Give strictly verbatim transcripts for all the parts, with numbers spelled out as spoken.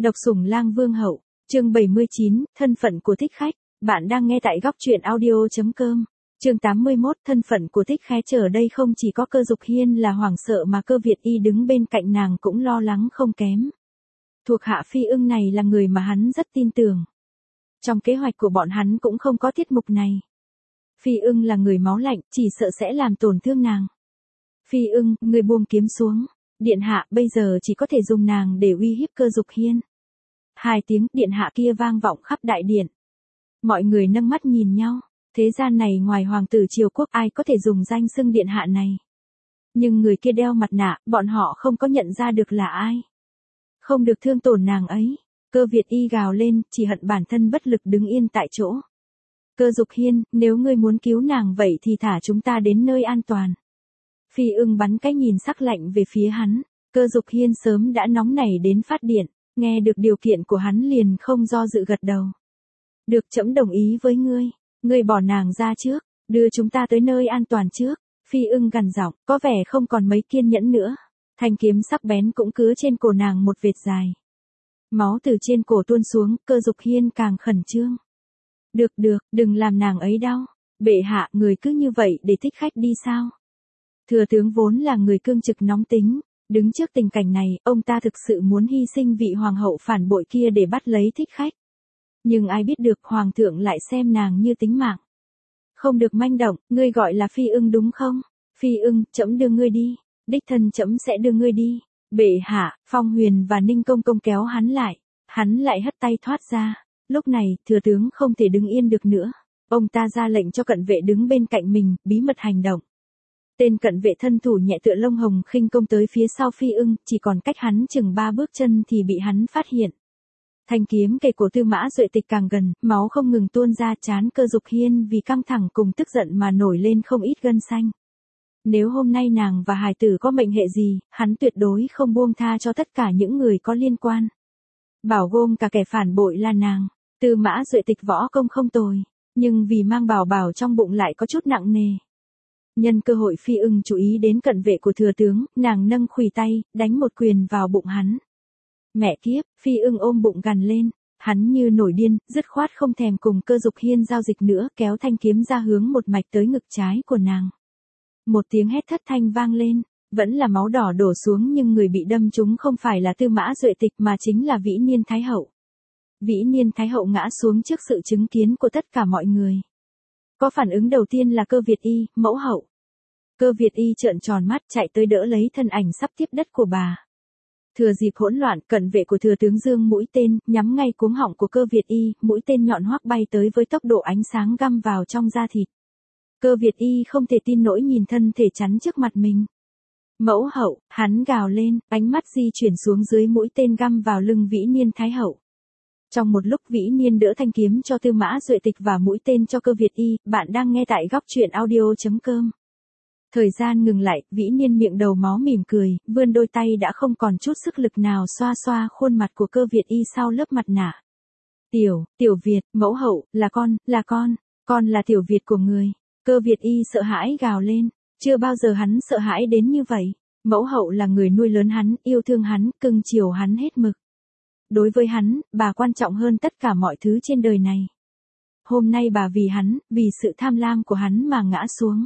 Độc Sủng Lang Vương Hậu, chương bảy mươi chín, thân phận của thích khách. Bạn đang nghe tại góc truyện audio chấm com. Chương tám mươi mốt, thân phận của thích khách. Ở đây không chỉ có Cơ Dục Hiên là hoảng sợ mà Cơ Việt Y đứng bên cạnh nàng cũng lo lắng không kém. Thuộc hạ Phi Ưng này là người mà hắn rất tin tưởng. Trong kế hoạch của bọn hắn cũng không có tiết mục này. Phi Ưng là người máu lạnh, chỉ sợ sẽ làm tổn thương nàng. Phi Ưng, người buông kiếm xuống. Điện hạ bây giờ chỉ có thể dùng nàng để uy hiếp Cơ Dục Hiên. Hai tiếng điện hạ kia vang vọng khắp đại điện. Mọi người nâng mắt nhìn nhau. Thế gian này ngoài hoàng tử triều quốc ai có thể dùng danh xưng điện hạ này. Nhưng người kia đeo mặt nạ, bọn họ không có nhận ra được là ai. Không được thương tổn nàng ấy. Cơ Việt Y gào lên, chỉ hận bản thân bất lực đứng yên tại chỗ. Cơ Dục Hiên, nếu ngươi muốn cứu nàng vậy thì thả chúng ta đến nơi an toàn. Phi Ưng bắn cái nhìn sắc lạnh về phía hắn. Cơ Dục Hiên sớm đã nóng nảy đến phát điện, nghe được điều kiện của hắn liền không do dự gật đầu. Được, trẫm đồng ý với ngươi, ngươi bỏ nàng ra trước, đưa chúng ta tới nơi an toàn trước. Phi Ưng gằn giọng, có vẻ không còn mấy kiên nhẫn nữa. Thanh kiếm sắc bén cũng cứa trên cổ nàng một vệt dài. Máu từ trên cổ tuôn xuống, Cơ Dục Hiên càng khẩn trương. Được được, đừng làm nàng ấy đau. Bệ hạ, người cứ như vậy để thích khách đi sao? Thừa tướng vốn là người cương trực nóng tính, đứng trước tình cảnh này, ông ta thực sự muốn hy sinh vị hoàng hậu phản bội kia để bắt lấy thích khách. Nhưng ai biết được hoàng thượng lại xem nàng như tính mạng. Không được manh động, ngươi gọi là Phi Ưng đúng không? Phi Ưng, trẫm đưa ngươi đi, đích thân trẫm sẽ đưa ngươi đi. Bệ hạ, Phong Huyền và Ninh Công Công kéo hắn lại, hắn lại hất tay thoát ra. Lúc này, thừa tướng không thể đứng yên được nữa. Ông ta ra lệnh cho cận vệ đứng bên cạnh mình, bí mật hành động. Tên cận vệ thân thủ nhẹ tựa lông hồng khinh công tới phía sau Phi Ưng, chỉ còn cách hắn chừng ba bước chân thì bị hắn phát hiện. Thanh kiếm kề cổ Tư Mã Duệ Tịch càng gần, máu không ngừng tuôn ra, trán Cơ Dục Hiên vì căng thẳng cùng tức giận mà nổi lên không ít gân xanh. Nếu hôm nay nàng và hài tử có mệnh hệ gì, hắn tuyệt đối không buông tha cho tất cả những người có liên quan. Bảo gồm cả kẻ phản bội là nàng. Tư Mã Duệ Tịch võ công không tồi, nhưng vì mang bảo bảo trong bụng lại có chút nặng nề. Nhân cơ hội Phi Ưng chú ý đến cận vệ của thừa tướng, nàng nâng khuỷu tay, đánh một quyền vào bụng hắn. Mẹ kiếp, Phi Ưng ôm bụng gằn lên, hắn như nổi điên, dứt khoát không thèm cùng Cơ Dục Hiên giao dịch nữa, kéo thanh kiếm ra hướng một mạch tới ngực trái của nàng. Một tiếng hét thất thanh vang lên, vẫn là máu đỏ đổ xuống nhưng người bị đâm trúng không phải là Tư Mã Duệ Tịch mà chính là Vĩ Niên Thái Hậu. Vĩ Niên Thái Hậu ngã xuống trước sự chứng kiến của tất cả mọi người. Có phản ứng đầu tiên là Cơ Việt Y, mẫu hậu. Cơ Việt Y trợn tròn mắt chạy tới đỡ lấy thân ảnh sắp tiếp đất của bà. Thừa dịp hỗn loạn, cận vệ của thừa tướng giương mũi tên, nhắm ngay cuống họng của Cơ Việt Y, mũi tên nhọn hoắc bay tới với tốc độ ánh sáng găm vào trong da thịt. Cơ Việt Y không thể tin nổi nhìn thân thể chắn trước mặt mình. Mẫu hậu, hắn gào lên, ánh mắt di chuyển xuống dưới mũi tên găm vào lưng Vĩ Niên Thái Hậu. Trong một lúc Vĩ Niên đỡ thanh kiếm cho Tư Mã Duệ Tịch và mũi tên cho Cơ Việt Y, bạn đang nghe tại góc truyện audio chấm com. Thời gian ngừng lại, Vĩ Niên miệng đầu máu mỉm cười, vươn đôi tay đã không còn chút sức lực nào xoa xoa khuôn mặt của Cơ Việt Y sau lớp mặt nạ. Tiểu, Tiểu Việt, mẫu hậu, là con, là con, con là Tiểu Việt của người. Cơ Việt Y sợ hãi gào lên, chưa bao giờ hắn sợ hãi đến như vậy. Mẫu hậu là người nuôi lớn hắn, yêu thương hắn, cưng chiều hắn hết mực. Đối với hắn, bà quan trọng hơn tất cả mọi thứ trên đời này. Hôm nay bà vì hắn, vì sự tham lam của hắn mà ngã xuống.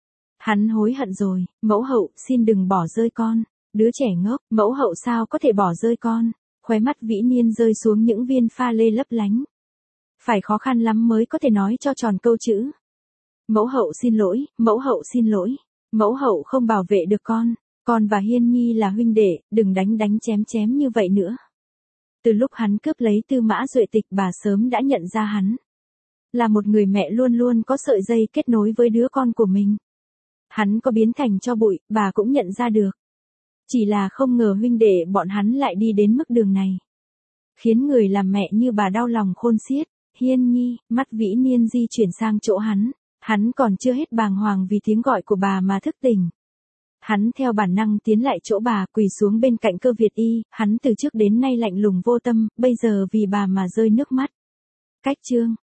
Hắn hối hận rồi, mẫu hậu, xin đừng bỏ rơi con. Đứa trẻ ngốc, mẫu hậu sao có thể bỏ rơi con. Khóe mắt Vĩ Niên rơi xuống những viên pha lê lấp lánh. Phải khó khăn lắm mới có thể nói cho tròn câu chữ. Mẫu hậu xin lỗi, mẫu hậu xin lỗi. Mẫu hậu không bảo vệ được con. Con và Hiên Nhi là huynh đệ, đừng đánh đánh chém chém như vậy nữa. Từ lúc hắn cướp lấy Tư Mã Duệ Tịch, bà sớm đã nhận ra hắn. Là một người mẹ luôn luôn có sợi dây kết nối với đứa con của mình. Hắn có biến thành tro bụi, bà cũng nhận ra được. Chỉ là không ngờ huynh đệ bọn hắn lại đi đến mức đường này. Khiến người làm mẹ như bà đau lòng khôn xiết. Hiên Nhi, mắt Vĩ Niên di chuyển sang chỗ hắn. Hắn còn chưa hết bàng hoàng vì tiếng gọi của bà mà thức tỉnh. Hắn theo bản năng tiến lại chỗ bà, quỳ xuống bên cạnh Cơ Việt Y, hắn từ trước đến nay lạnh lùng vô tâm, bây giờ vì bà mà rơi nước mắt. Cách chương